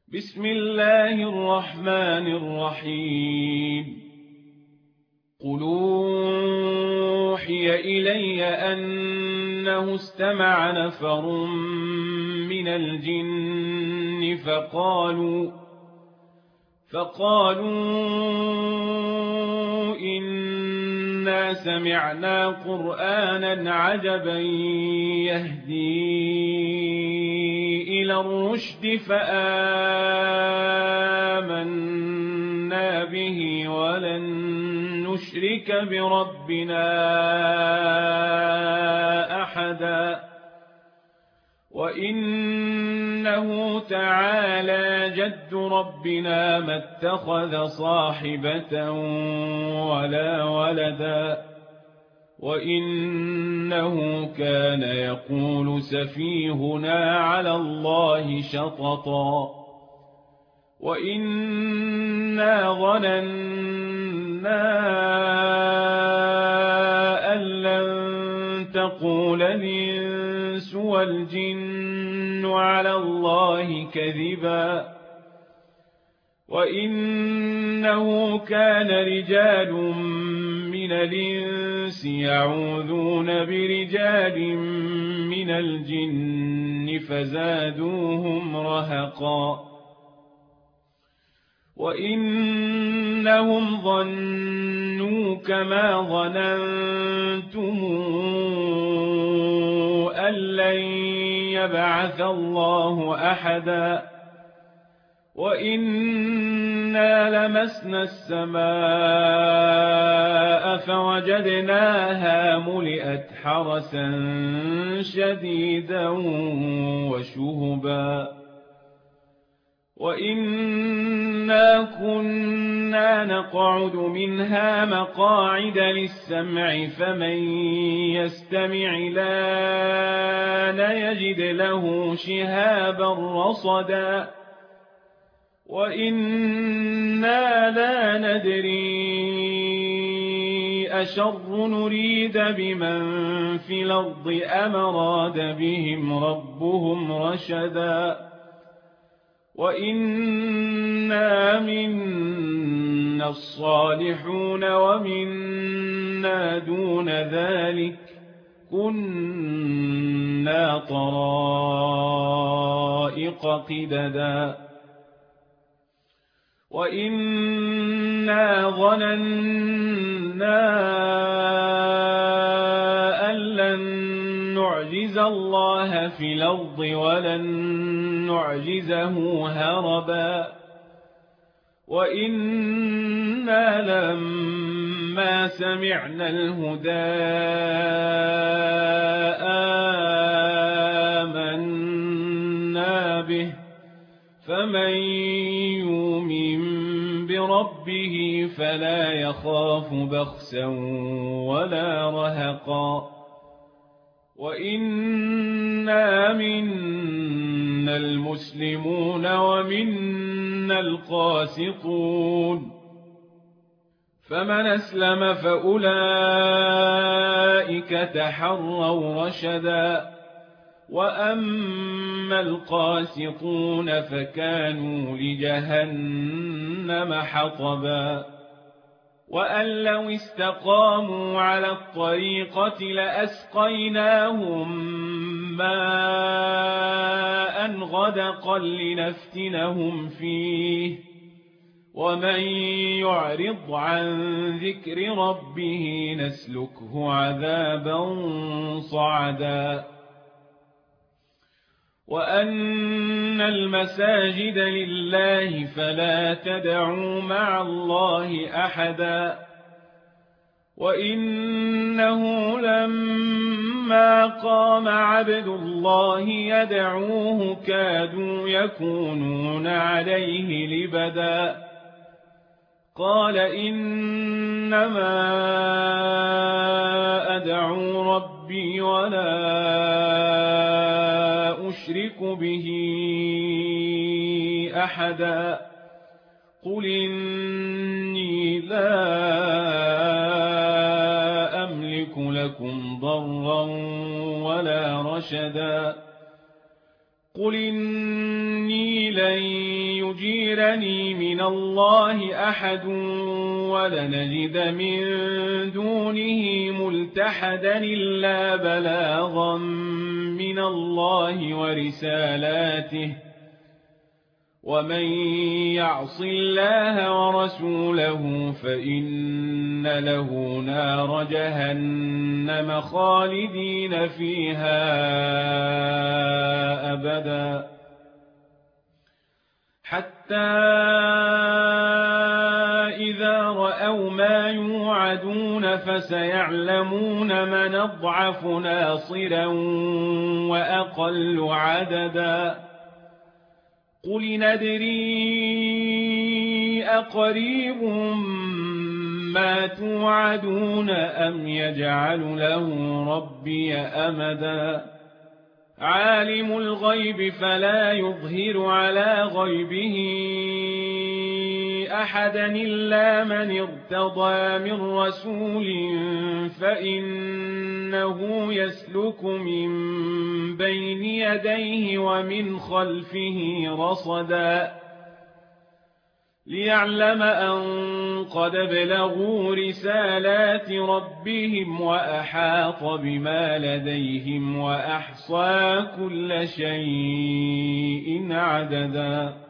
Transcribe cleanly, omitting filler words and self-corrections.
بسم الله الرحمن الرحيم قل أوحي إلي أنه استمع نفر من الجن فقالوا إنا سمعنا قرآنا عجبا يهدي إلى الرشد فآمنا به ولن نشرك بربنا أحدا وإنه تعالى جد ربنا ما اتخذ صاحبة ولا ولدا وإنه كان يقول سفيهنا على الله شططا وإنا ظننا أن لن تقول الإنس والجن على الله كذبا وإنه كان رجال من الإنس يعوذون برجال من الجن فزادوهم رهقا وإنهم ظنوا كما ظننتم أن لن يبعث الله أحدا وإنا لمسنا السماء فوجدناها ملئت حرسا شديدا وشهبا وإنا كنا نقعد منها مقاعد للسمع فمن يستمع الآن يجد له شهابا رصدا وإنا لا ندري أشر نريد بمن في الأرض أم أراد بهم ربهم رشدا وإنا منا الصالحون ومنا دون ذلك كنا طرائق قددا وإنا ظننا أن لن نعجز الله في الأرض ولن نعجزه هربا وإنا لما سمعنا الهدى آمنا به فمن يؤمن بربه فلا يخاف بخسا ولا رهقا وإنا منا المسلمون ومنا القاسطون فمن أسلم فأولئك تحروا رشدا وأما القاسطون فكانوا لجهنم حطبا وأن لو استقاموا على الطريقة لأسقيناهم ماء غدقا لنفتنهم فيه ومن يعرض عن ذكر ربه نسلكه عذابا صعدا وأن المساجد لله فلا تدعوا مع الله أحدا وإنه لما قام عبد الله يدعوه كادوا يكونون عليه لبدا قال إنما أدعو ربي ولا أشرك به أحدا قل إني لا أملك لكم ضرا ولا رشدا قل إني لن يجيرني من الله أحد ولن نجد من دونه ملتحدا إلا بلاغا من الله ورسالاته ومن يعص الله ورسوله فإن له نار جهنم خالدين فيها أبدا حتى إذا رأوا ما يوعدون فسيعلمون من أضعف ناصرا وأقل عددا قل ندري أقريب ما توعدون أم يجعل له ربي أمدا عالم الغيب فلا يظهر على غيبه أحدا إلا من ارتضى من رسول فإنه يسلك من بين يديه ومن خلفه رصدا ليعلم أن قد بلغوا رسالات ربهم وأحاط بما لديهم وأحصى كل شيء عددا